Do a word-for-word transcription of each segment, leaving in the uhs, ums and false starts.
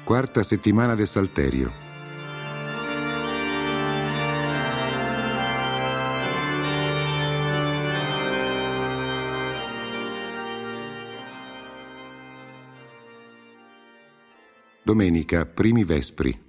Quarta settimana del Salterio. Domenica, primi vespri.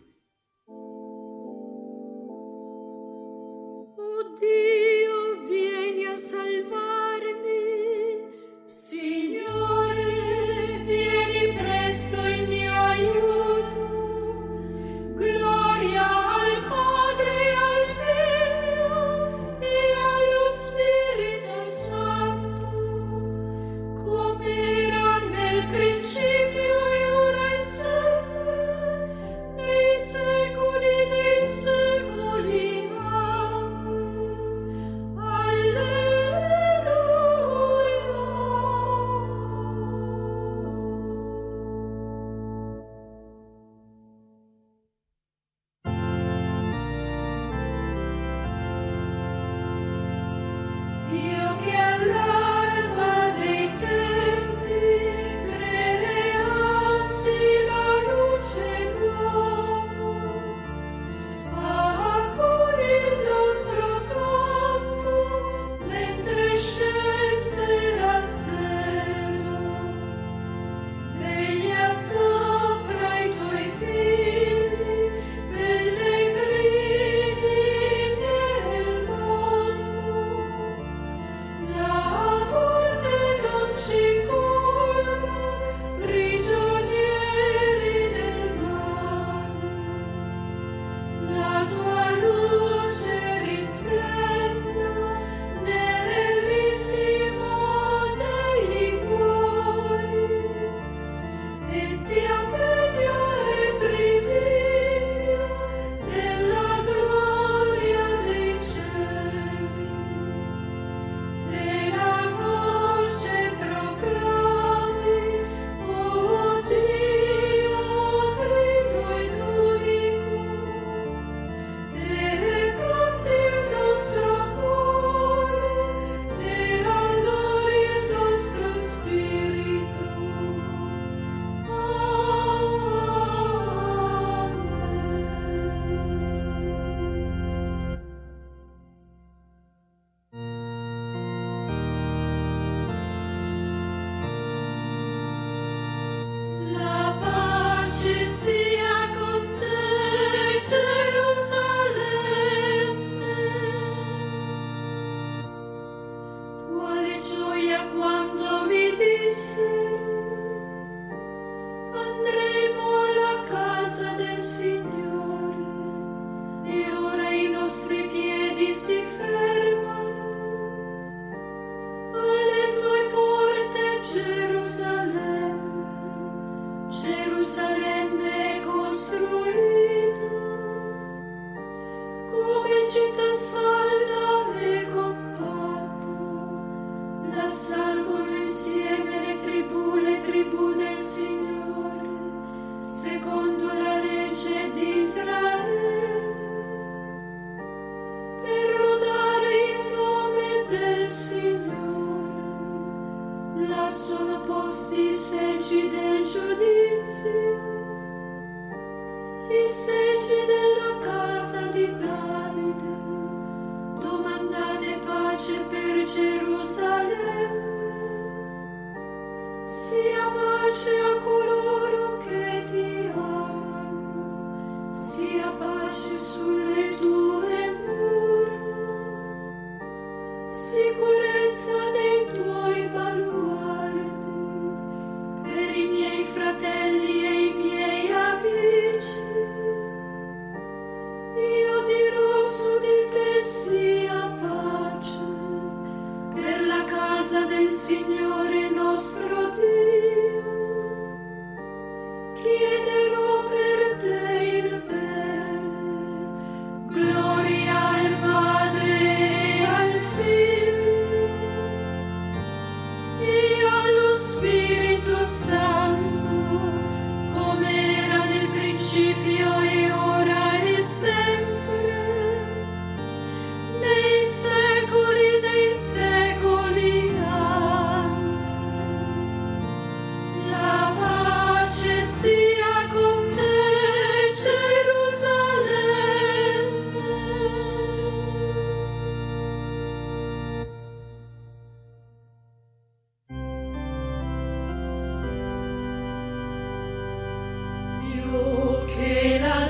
La pace sia con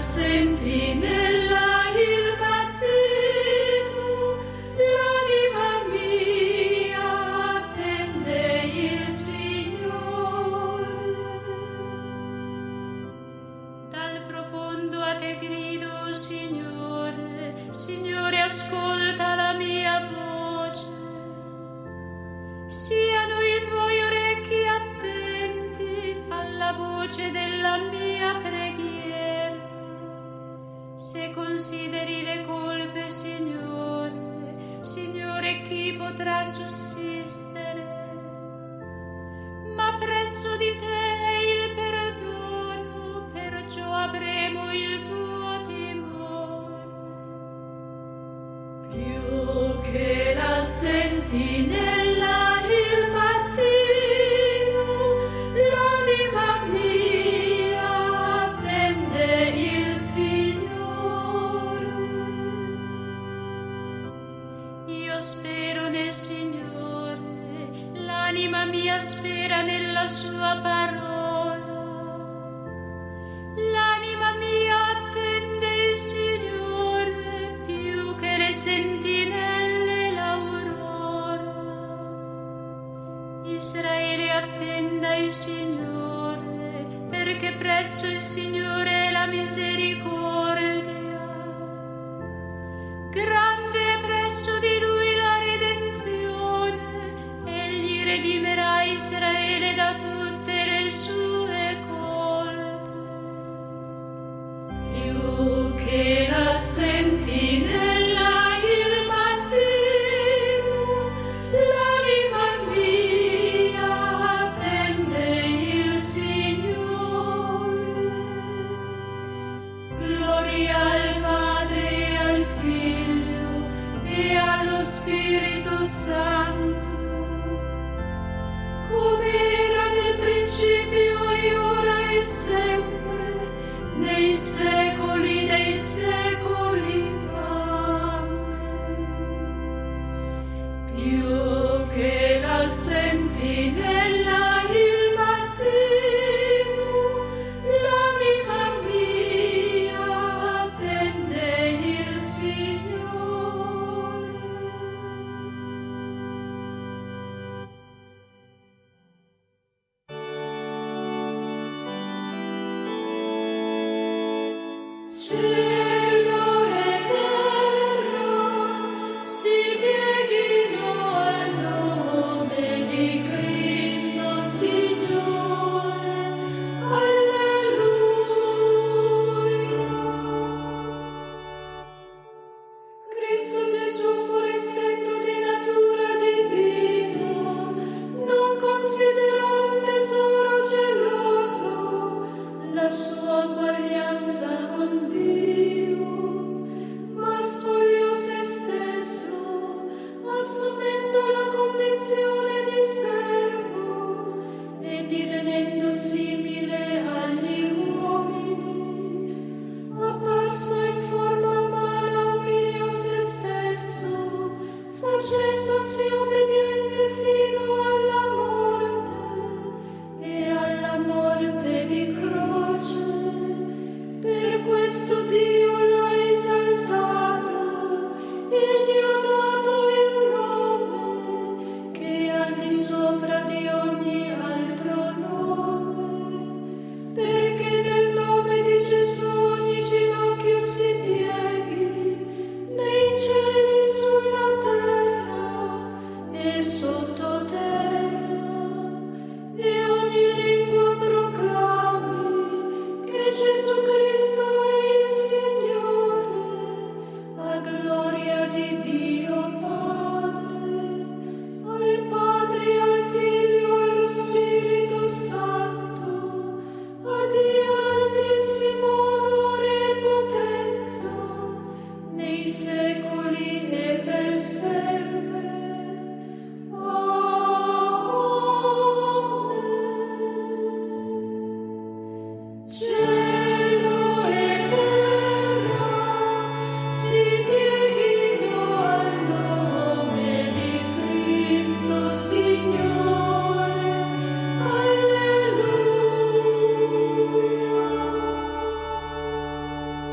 sentinella il mattino, l'anima mia attende il Signore. Dal profondo a te grido, Signore, Signore, ascolta la mia voce. Siano i tuoi orecchi attenti alla voce della mia preghiera. Se consideri le colpe, Signore, Signore, chi potrà sussistere? Ma presso di te è il perdono, perciò avremo il tuo timore. Più che la sentinella il mattino, l'anima mia attende il Signore. Io spero nel Signore, l'anima mia spera nella sua parola. L'anima mia attende il Signore più che le sentinelle l'aurora. Israele, attenda il Signore, perché presso il Signore è la misericordia. Grande è presso di Lui la redenzione, egli redimerà Israele da tutte le sue colpe. Più che la sentinella il mattino, l'anima mia attende il Signore. Gloria al Padre e al Figlio e allo Spirito Santo, come era nel principio e ora e sempre, nei secoli dei secoli. Amen. Più che la sentinella il mattino, l'anima mia attende il Signore. Cielo e terra si pieghino al nome di Cristo Signore. Alleluia. Cristo Gesù, pur essendo di natura divina, non considerò un tesoro geloso la sua uguaglianza con Dio, ma spogliò se stesso, assumendo la condizione di servo e divenendo simile agli uomini. Apparso in forma umana, umiliò se stesso, facendosi obbediente fino alla morte e alla morte di croce. Per questo Dio l'ha esaltato e gli ha dato il nome che è al di sopra di ogni altro nome, perché nel nome di Gesù ogni ginocchio si pieghi, nei cieli, sulla terra e sottoterra, e ogni lingua proclami che Gesù Cristo è il Signore, a gloria di Dio Padre. Al Padre, al Figlio, allo Spirito Santo, a Dio l'Altissimo onore e potenza, nei secoli e per sempre. Amen. Cielo e terra si pieghino al nome di Cristo Signore. Alleluia.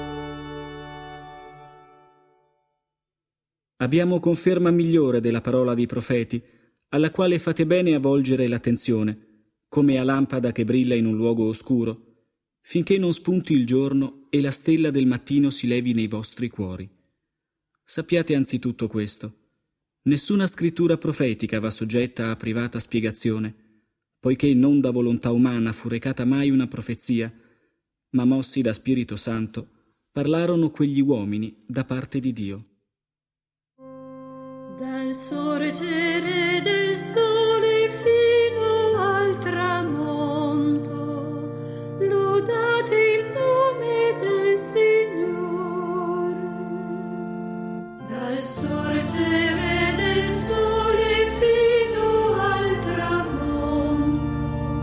Abbiamo conferma migliore della parola dei profeti, alla quale fate bene a volgere l'attenzione, come a lampada che brilla in un luogo oscuro, finché non spunti il giorno e la stella del mattino si levi nei vostri cuori. Sappiate anzitutto questo: nessuna scrittura profetica va soggetta a privata spiegazione, poiché non da volontà umana fu recata mai una profezia, ma mossi da Spirito Santo parlarono quegli uomini da parte di Dio. Dal sorgere del sole fino al tramonto, lodate il nome del Signore. Dal sorgere del sole fino al tramonto,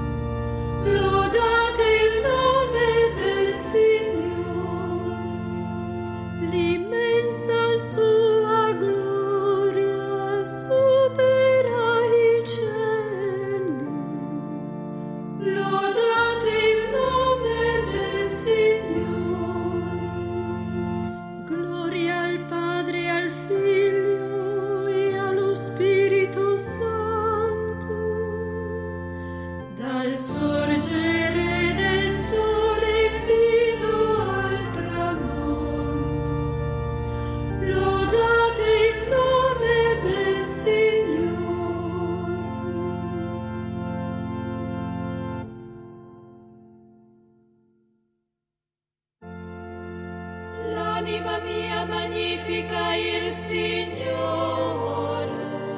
lodate il nome del Signore. L'immensa sua gloria supera i cieli. Lodate il nome del Signore. Gloria al Padre, al Figlio e allo Spirito Santo. Dal sorgere del sole fino al tramonto, lodate il nome del Signore. L'anima mia magnifica il Signore,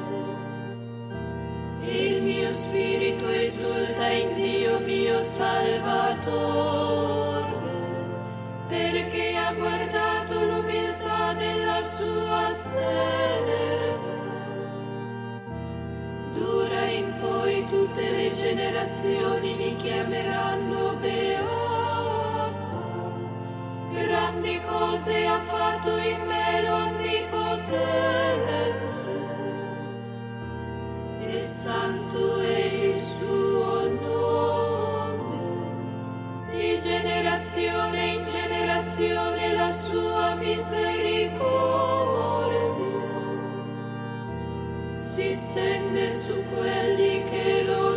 il mio spirito esulta in Dio mio Salvatore, perché ha guardato l'umiltà della sua serva. D'ora in poi tutte le generazioni mi chiameranno beata. Grandi cose ha fatto in me l'Onnipotente, e santo è il suo nome. Di generazione in generazione la sua misericordia si stende su quelli che lo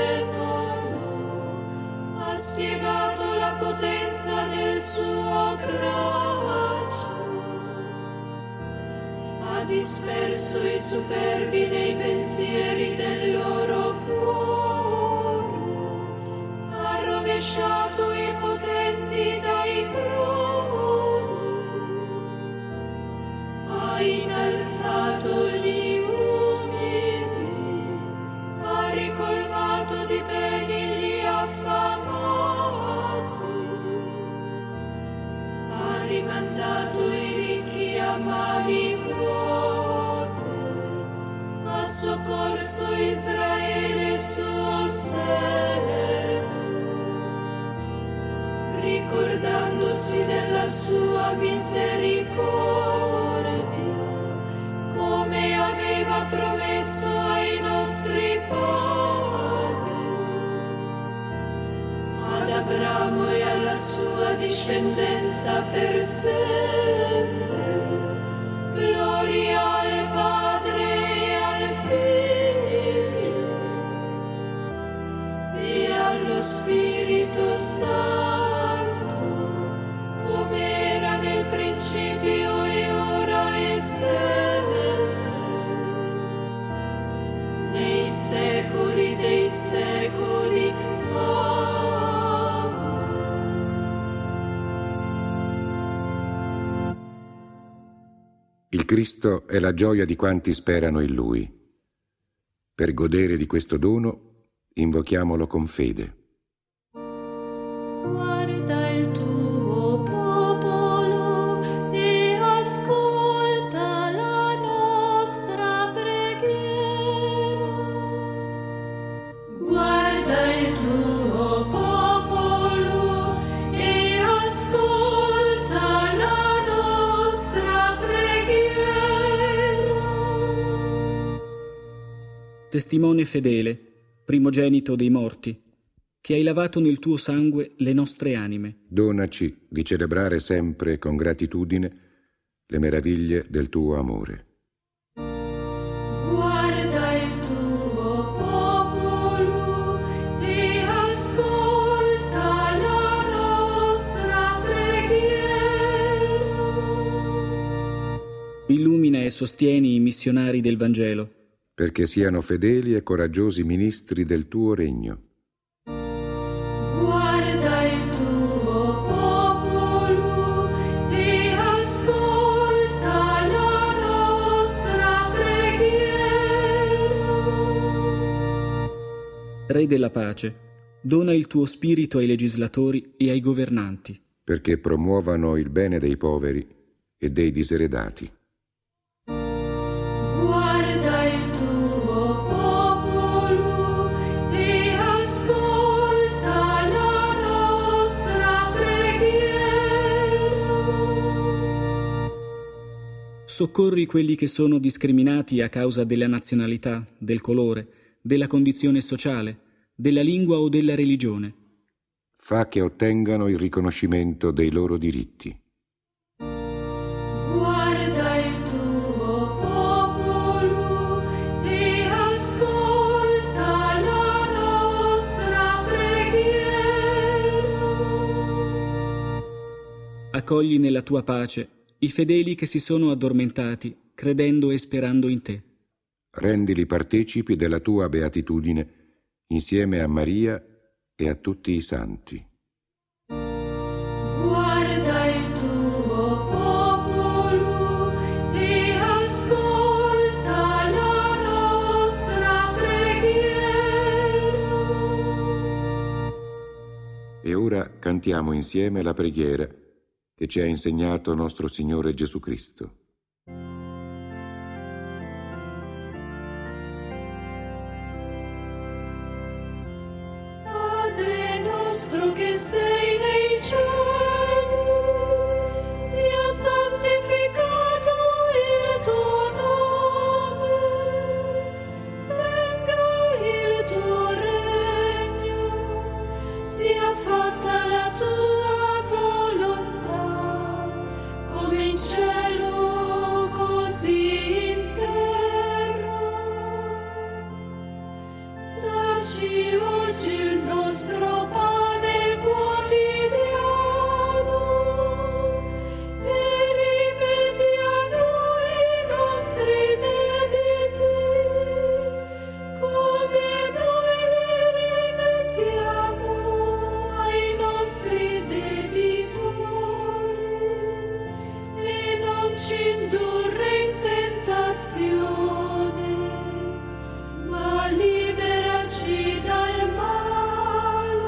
temono. Ha spiegato la potenza del suo braccio, ha disperso i superbi nei pensieri del loro cuore, ha rovesciato i potenti dai troni, ha innalzato gli umili, ha ricolmato di beni gli affamati, ha rimandato i ricchi a mani vuote, ha soccorso Israele suo servo, ricordandosi della sua misericordia, come aveva promesso ai nostri padri, ad Abramo e alla sua discendenza per sempre. Gloria al Padre e al Figlio e allo Spirito Santo, come era nel principio e ora e sempre, nei secoli dei secoli. Il Cristo è la gioia di quanti sperano in Lui. Per godere di questo dono, invochiamolo con fede. Guarda il tuo popolo e ascolta la nostra preghiera. Guarda il tuo popolo e ascolta la nostra preghiera. Testimone fedele, primogenito dei morti, che hai lavato nel tuo sangue le nostre anime. Donaci di celebrare sempre con gratitudine le meraviglie del tuo amore. sostieni i missionari del Vangelo, perché siano fedeli e coraggiosi ministri del tuo regno. Guarda il tuo popolo e ascolta la nostra preghiera. Re della pace, dona il tuo spirito ai legislatori e ai governanti, perché promuovano il bene dei poveri e dei diseredati. Guarda il tuo popolo e ascolta la nostra preghiera. soccorri quelli che sono discriminati a causa della nazionalità, del colore, della condizione sociale, della lingua o della religione. Fa che ottengano il riconoscimento dei loro diritti. Guarda il tuo popolo e ascolta la nostra preghiera. Accogli nella tua pace i fedeli che si sono addormentati, credendo e sperando in te. Rendili partecipi della tua beatitudine insieme a Maria e a tutti i santi. Guarda il tuo popolo e ascolta la nostra preghiera. E ora cantiamo insieme la preghiera che ci ha insegnato nostro Signore Gesù Cristo. Padre nostro che sei nei cieli, sia santificato il tuo nome, venga il tuo regno, sia fatta la tua volontà, come in cielo così in terra. Dacci oggi il nostro pane quotidiano e rimetti a noi i nostri debiti, come noi li rimettiamo ai nostri debitori, e non ci indurre in tentazione, ma liberaci dal male.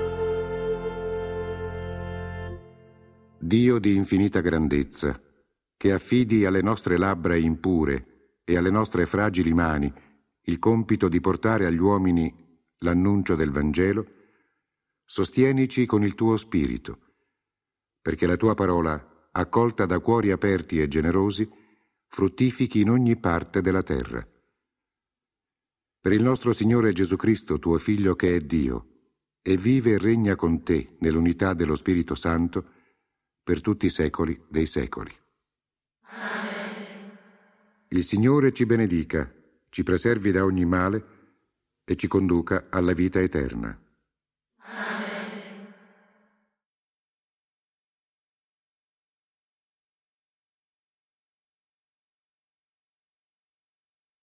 Dio di infinita grandezza, che affidi alle nostre labbra impure e alle nostre fragili mani il compito di portare agli uomini l'annuncio del Vangelo, sostienici con il tuo spirito, perché la tua parola, accolta da cuori aperti e generosi, fruttifichi in ogni parte della terra. Per il nostro Signore Gesù Cristo, tuo Figlio che è Dio, e vive e regna con te nell'unità dello Spirito Santo, per tutti i secoli dei secoli. Amen. Il Signore ci benedica, ci preservi da ogni male e ci conduca alla vita eterna.